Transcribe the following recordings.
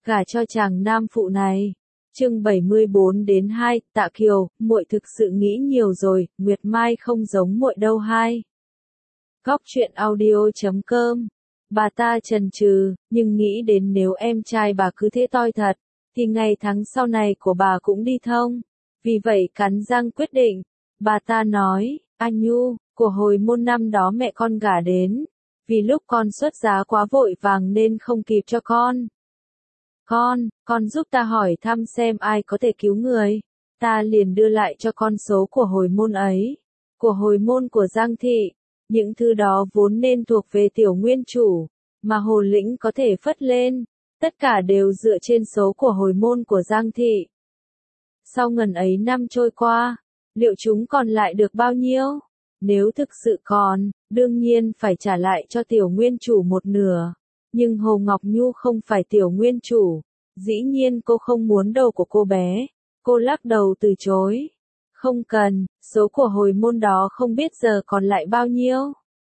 gả cho chàng nam phụ này. Chương 74-2, Tạ Kiều, muội thực sự nghĩ nhiều rồi, Nguyệt Mai không giống muội đâu hai. Góc truyện audio.com. Bà ta chần chừ, nhưng nghĩ đến nếu em trai bà cứ thế toi thật, thì ngày tháng sau này của bà cũng đi thông. Vì vậy cắn răng quyết định. Bà ta nói, anh Nhu, của hồi môn năm đó mẹ con gả đến. Vì lúc con xuất giá quá vội vàng nên không kịp cho con. Con giúp ta hỏi thăm xem ai có thể cứu người. Ta liền đưa lại cho con số của hồi môn ấy. Của hồi môn của Giang Thị. Những thứ đó vốn nên thuộc về tiểu nguyên chủ. Mà Hồ Lĩnh có thể phất lên. Tất cả đều dựa trên số của hồi môn của Giang Thị. Sau ngần ấy năm trôi qua, liệu chúng còn lại được bao nhiêu? Nếu thực sự còn, đương nhiên phải trả lại cho tiểu nguyên chủ một nửa. Nhưng Hồ Ngọc Nhu không phải tiểu nguyên chủ. Dĩ nhiên cô không muốn đầu của cô bé. Cô lắc đầu từ chối. Không cần, số của hồi môn đó không biết giờ còn lại bao nhiêu.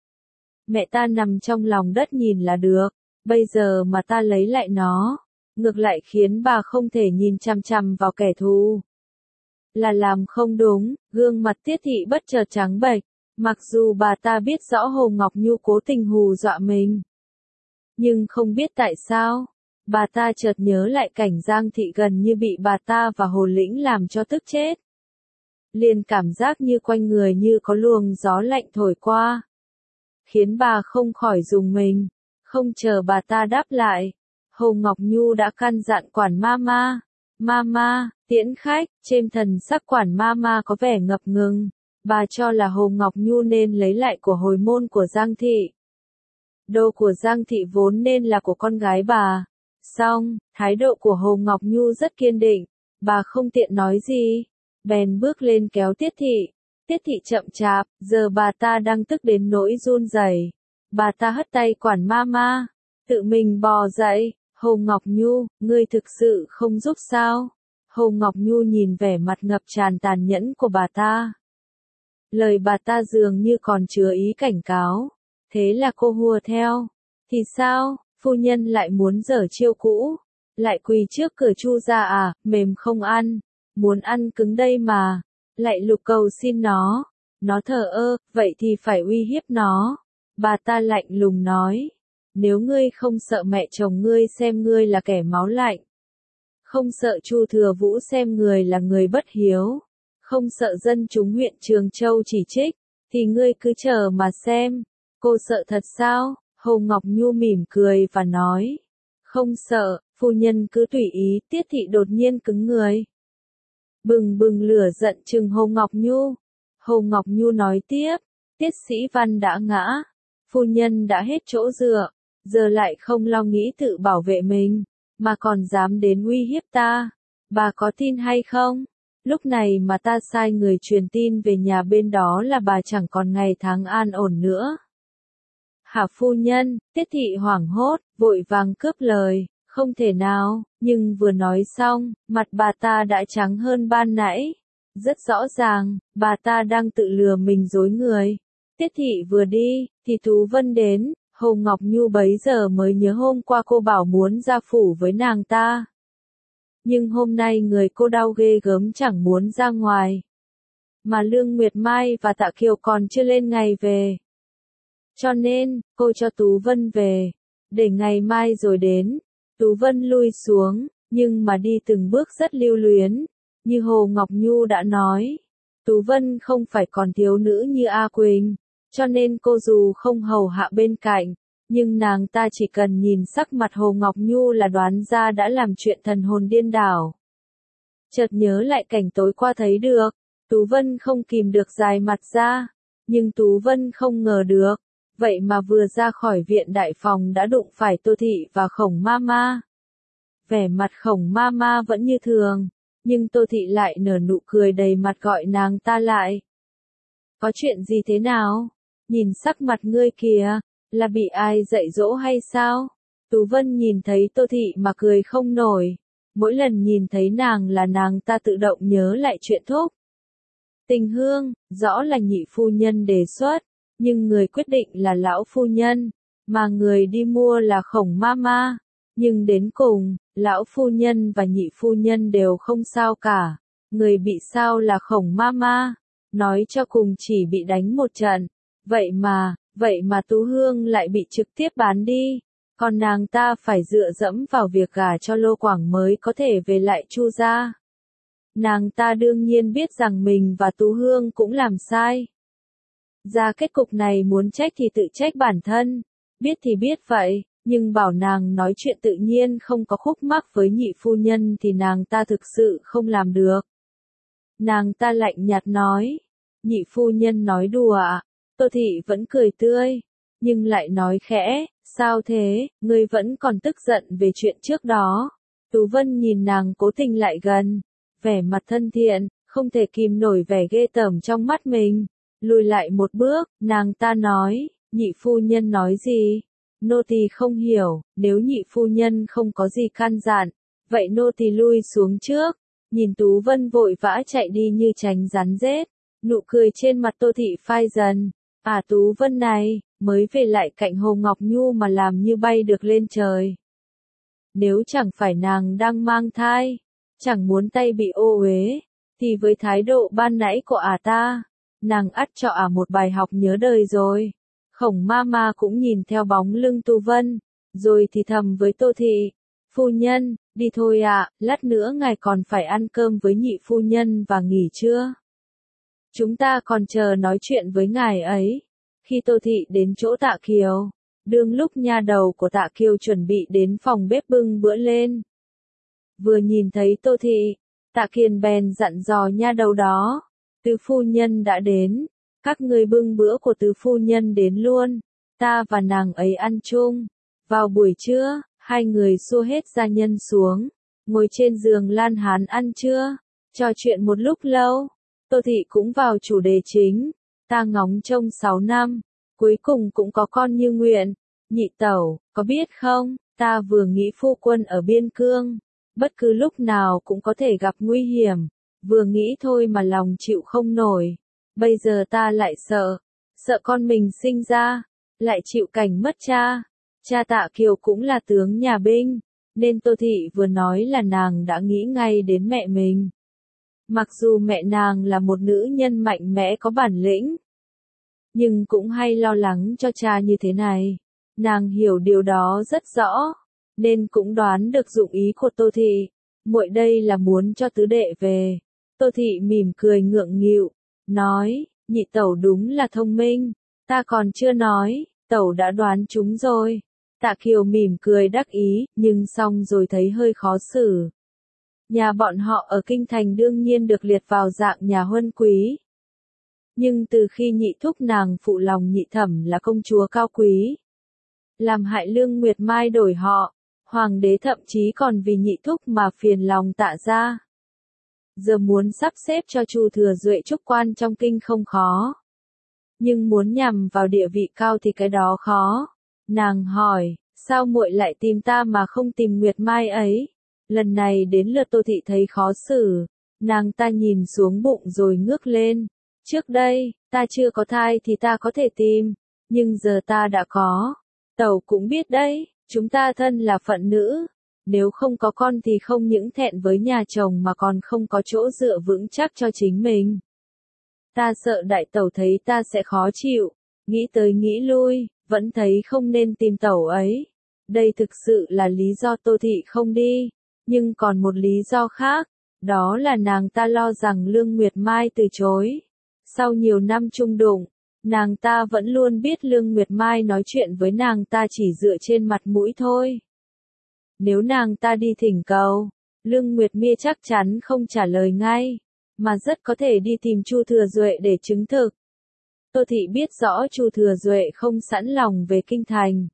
Mẹ ta nằm trong lòng đất nhìn là được. Bây giờ mà ta lấy lại nó, ngược lại khiến bà không thể nhìn chằm chằm vào kẻ thù. Là làm không đúng, gương mặt Tiết Thị bất chợt trắng bệch. Mặc dù bà ta biết rõ Hồ Ngọc Nhu cố tình hù dọa mình. Nhưng không biết tại sao, bà ta chợt nhớ lại cảnh Giang Thị gần như bị bà ta và Hồ Lĩnh làm cho tức chết. Liền cảm giác như quanh người như có luồng gió lạnh thổi qua. Khiến bà không khỏi rùng mình. Không chờ bà ta đáp lại, Hồ Ngọc Nhu đã căn dặn quản Mama. Mama, tiễn khách, trên thần sắc quản Mama có vẻ ngập ngừng. Bà cho là Hồ Ngọc Nhu nên lấy lại của hồi môn của Giang Thị. Đồ của Giang Thị vốn nên là của con gái bà. Song, thái độ của Hồ Ngọc Nhu rất kiên định. Bà không tiện nói gì. Bèn bước lên kéo Tiết Thị. Tiết Thị chậm chạp, giờ bà ta đang tức đến nỗi run rẩy. Bà ta hất tay quản Mama, tự mình bò dậy. Hồ Ngọc Nhu, ngươi thực sự không giúp sao? Hồ Ngọc Nhu nhìn vẻ mặt ngập tràn tàn nhẫn của bà ta. Lời bà ta dường như còn chứa ý cảnh cáo. Thế là cô hùa theo. Thì sao, phu nhân lại muốn giở chiêu cũ? Lại quỳ trước cửa Chu gia à, mềm không ăn. Muốn ăn cứng đây mà. Lại lục cầu xin nó. Nó thờ ơ, vậy thì phải uy hiếp nó. Bà ta lạnh lùng nói. Nếu ngươi không sợ mẹ chồng ngươi xem ngươi là kẻ máu lạnh. Không sợ Chu Thừa Vũ xem người là người bất hiếu. Không sợ dân chúng huyện Trường Châu chỉ trích. Thì ngươi cứ chờ mà xem. Cô sợ thật sao? Hồ Ngọc Nhu mỉm cười và nói. Không sợ, phu nhân cứ tùy ý. Tiết Thị đột nhiên cứng người. Bừng bừng lửa giận trừng Hồ Ngọc Nhu. Hồ Ngọc Nhu nói tiếp. Tiết Sĩ Văn đã ngã. Phu nhân đã hết chỗ dựa. Giờ lại không lo nghĩ tự bảo vệ mình. Mà còn dám đến uy hiếp ta. Bà có tin hay không? Lúc này mà ta sai người truyền tin về nhà bên đó là bà chẳng còn ngày tháng an ổn nữa. Hả phu nhân? Tiết Thị hoảng hốt, vội vàng cướp lời. Không thể nào, nhưng vừa nói xong, mặt bà ta đã trắng hơn ban nãy. Rất rõ ràng, bà ta đang tự lừa mình dối người. Tiết Thị vừa đi, thì Tú Vân đến. Hồ Ngọc Nhu bấy giờ mới nhớ hôm qua cô bảo muốn ra phủ với nàng ta. Nhưng hôm nay người cô đau ghê gớm chẳng muốn ra ngoài. Mà Lương Nguyệt Mai và Tạ Kiều còn chưa lên ngày về. Cho nên, cô cho Tú Vân về. Để ngày mai rồi đến. Tú Vân lui xuống, nhưng mà đi từng bước rất lưu luyến. Như Hồ Ngọc Nhu đã nói. Tú Vân không phải còn thiếu nữ như A Quỳnh. Cho nên cô dù không hầu hạ bên cạnh, nhưng nàng ta chỉ cần nhìn sắc mặt Hồ Ngọc Nhu là đoán ra đã làm chuyện thần hồn điên đảo. Chợt nhớ lại cảnh tối qua thấy được, Tú Vân không kìm được dài mặt ra, nhưng Tú Vân không ngờ được, vậy mà vừa ra khỏi viện đại phòng đã đụng phải Tô Thị và Khổng Mama. Vẻ mặt Khổng Mama vẫn như thường, nhưng Tô Thị lại nở nụ cười đầy mặt gọi nàng ta lại. Có chuyện gì thế nào? Nhìn sắc mặt ngươi kìa, là bị ai dạy dỗ hay sao? Tú Vân nhìn thấy Tô Thị mà cười không nổi. Mỗi lần nhìn thấy nàng là nàng ta tự động nhớ lại chuyện thúc. Tình Hương, rõ là nhị phu nhân đề xuất, nhưng người quyết định là lão phu nhân, mà người đi mua là Khổng Mama. Nhưng đến cùng, lão phu nhân và nhị phu nhân đều không sao cả. Người bị sao là Khổng Mama, nói cho cùng chỉ bị đánh một trận. Vậy mà Tú Hương lại bị trực tiếp bán đi. Còn nàng ta phải dựa dẫm vào việc gả cho Lô Quảng mới có thể về lại Chu gia. Nàng ta đương nhiên biết rằng mình và Tú Hương cũng làm sai. Ra kết cục này muốn trách thì tự trách bản thân. Biết thì biết vậy, nhưng bảo nàng nói chuyện tự nhiên không có khúc mắc với nhị phu nhân thì nàng ta thực sự không làm được. Nàng ta lạnh nhạt nói. Nhị phu nhân nói đùa ạ. Tô Thị vẫn cười tươi, nhưng lại nói khẽ, sao thế, ngươi vẫn còn tức giận về chuyện trước đó. Tú Vân nhìn nàng cố tình lại gần, vẻ mặt thân thiện, không thể kìm nổi vẻ ghê tởm trong mắt mình. Lùi lại một bước, nàng ta nói, nhị phu nhân nói gì? Nô tỳ không hiểu, nếu nhị phu nhân không có gì căn dặn, vậy nô tỳ lui xuống trước. Nhìn Tú Vân vội vã chạy đi như tránh rắn rết, nụ cười trên mặt Tô Thị phai dần. À Tú Vân này, mới về lại cạnh Hồ Ngọc Nhu mà làm như bay được lên trời. Nếu chẳng phải nàng đang mang thai, chẳng muốn tay bị ô uế, thì với thái độ ban nãy của ta, nàng ắt cho một bài học nhớ đời rồi. Khổng Mama cũng nhìn theo bóng lưng Tú Vân, rồi thì thầm với Tô Thị, phu nhân, đi thôi lát nữa ngài còn phải ăn cơm với nhị phu nhân và nghỉ trưa. Chúng ta còn chờ nói chuyện với ngài ấy. Khi Tô Thị đến chỗ Tạ Kiều, đương lúc nha đầu của Tạ Kiều chuẩn bị đến phòng bếp bưng bữa lên. Vừa nhìn thấy Tô Thị, Tạ Kiền bèn dặn dò nha đầu đó, tứ phu nhân đã đến, các ngươi bưng bữa của tứ phu nhân đến luôn, ta và nàng ấy ăn chung. Vào buổi trưa, hai người xua hết gia nhân xuống, ngồi trên giường lan hán ăn trưa, trò chuyện một lúc lâu. Tô Thị cũng vào chủ đề chính, ta ngóng trông 6 năm, cuối cùng cũng có con như nguyện. Nhị tẩu, có biết không, ta vừa nghĩ phu quân ở biên cương, bất cứ lúc nào cũng có thể gặp nguy hiểm, vừa nghĩ thôi mà lòng chịu không nổi. Bây giờ ta lại sợ con mình sinh ra, lại chịu cảnh mất cha. Cha Tạ Kiều cũng là tướng nhà binh, nên Tô Thị vừa nói là nàng đã nghĩ ngay đến mẹ mình. Mặc dù mẹ nàng là một nữ nhân mạnh mẽ có bản lĩnh, nhưng cũng hay lo lắng cho cha như thế này. Nàng hiểu điều đó rất rõ, nên cũng đoán được dụng ý của Tô Thị. Muội đây là muốn cho tứ đệ về. Tô Thị mỉm cười ngượng nghịu, nói, nhị tẩu đúng là thông minh, ta còn chưa nói, tẩu đã đoán chúng rồi. Tạ Kiều mỉm cười đắc ý, nhưng xong rồi thấy hơi khó xử. Nhà bọn họ ở Kinh Thành đương nhiên được liệt vào dạng nhà huân quý. Nhưng từ khi nhị thúc nàng phụ lòng nhị thẩm là công chúa cao quý, làm hại Lương Nguyệt Mai đổi họ, hoàng đế thậm chí còn vì nhị thúc mà phiền lòng Tạ gia. Giờ muốn sắp xếp cho Chu Thừa Duệ trúc quan trong kinh không khó, nhưng muốn nhằm vào địa vị cao thì cái đó khó. Nàng hỏi, sao muội lại tìm ta mà không tìm Nguyệt Mai ấy? Lần này đến lượt Tô Thị thấy khó xử, nàng ta nhìn xuống bụng rồi ngước lên. Trước đây, ta chưa có thai thì ta có thể tìm, nhưng giờ ta đã có. Tẩu cũng biết đấy, chúng ta thân là phận nữ, nếu không có con thì không những thẹn với nhà chồng mà còn không có chỗ dựa vững chắc cho chính mình. Ta sợ đại tẩu thấy ta sẽ khó chịu, nghĩ tới nghĩ lui, vẫn thấy không nên tìm tẩu ấy. Đây thực sự là lý do Tô Thị không đi, nhưng còn một lý do khác, đó là nàng ta lo rằng Lương Nguyệt Mai từ chối. Sau nhiều năm chung đụng, nàng ta vẫn luôn biết Lương Nguyệt Mai nói chuyện với nàng ta chỉ dựa trên mặt mũi thôi. Nếu nàng ta đi thỉnh cầu, Lương Nguyệt Mia chắc chắn không trả lời ngay, mà rất có thể đi tìm Chu Thừa Duệ để chứng thực. Tô Thị biết rõ Chu Thừa Duệ không sẵn lòng về Kinh Thành.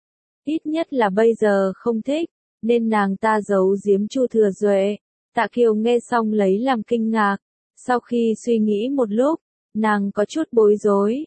Ít nhất là bây giờ không thích, nên nàng ta giấu giếm Chu Thừa Duệ. Tạ Kiều nghe xong lấy làm kinh ngạc. Sau khi suy nghĩ một lúc, nàng có chút bối rối.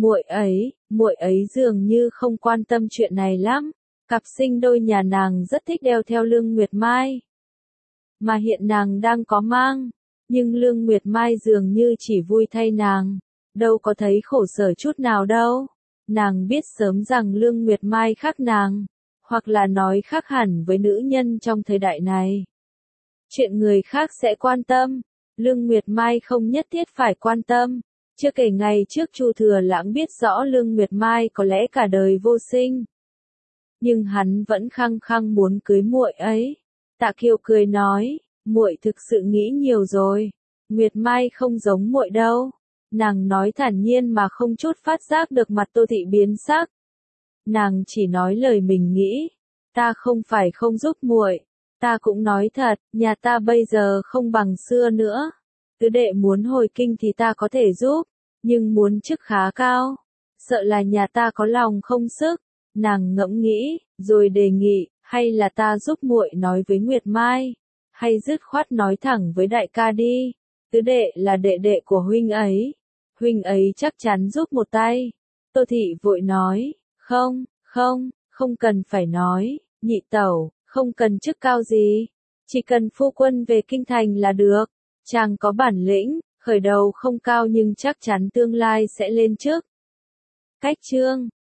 Muội ấy dường như không quan tâm chuyện này lắm. Cặp sinh đôi nhà nàng rất thích đeo theo Lương Nguyệt Mai. Mà hiện nàng đang có mang, nhưng Lương Nguyệt Mai dường như chỉ vui thay nàng, đâu có thấy khổ sở chút nào đâu. Nàng biết sớm rằng Lương Nguyệt Mai khác nàng, Hoặc là nói khác hẳn với nữ nhân trong thời đại này. Chuyện người khác sẽ quan tâm, Lương Nguyệt Mai không nhất thiết phải quan tâm. Chưa kể ngày trước Chu Thừa Lãng biết rõ Lương Nguyệt Mai có lẽ cả đời vô sinh. Nhưng hắn vẫn khăng khăng muốn cưới muội ấy. Tạ Kiều cười nói, muội thực sự nghĩ nhiều rồi. Nguyệt Mai không giống muội đâu. Nàng nói thản nhiên mà không chút phát giác được mặt Tô Thị biến sắc. Nàng chỉ nói lời mình nghĩ. Ta không phải không giúp muội. Ta cũng nói thật, nhà ta bây giờ không bằng xưa nữa. Tứ đệ muốn hồi kinh thì ta có thể giúp, nhưng muốn chức khá cao. Sợ là nhà ta có lòng không sức. Nàng ngẫm nghĩ, rồi đề nghị, hay là ta giúp muội nói với Nguyệt Mai, hay dứt khoát nói thẳng với đại ca đi. Tứ đệ là đệ đệ của huynh ấy chắc chắn giúp một tay. Tô Thị vội nói, không cần phải nói, nhị tẩu, không cần chức cao gì, chỉ cần phu quân về kinh thành là được. Chàng có bản lĩnh, khởi đầu không cao nhưng chắc chắn tương lai sẽ lên chức. Cách chương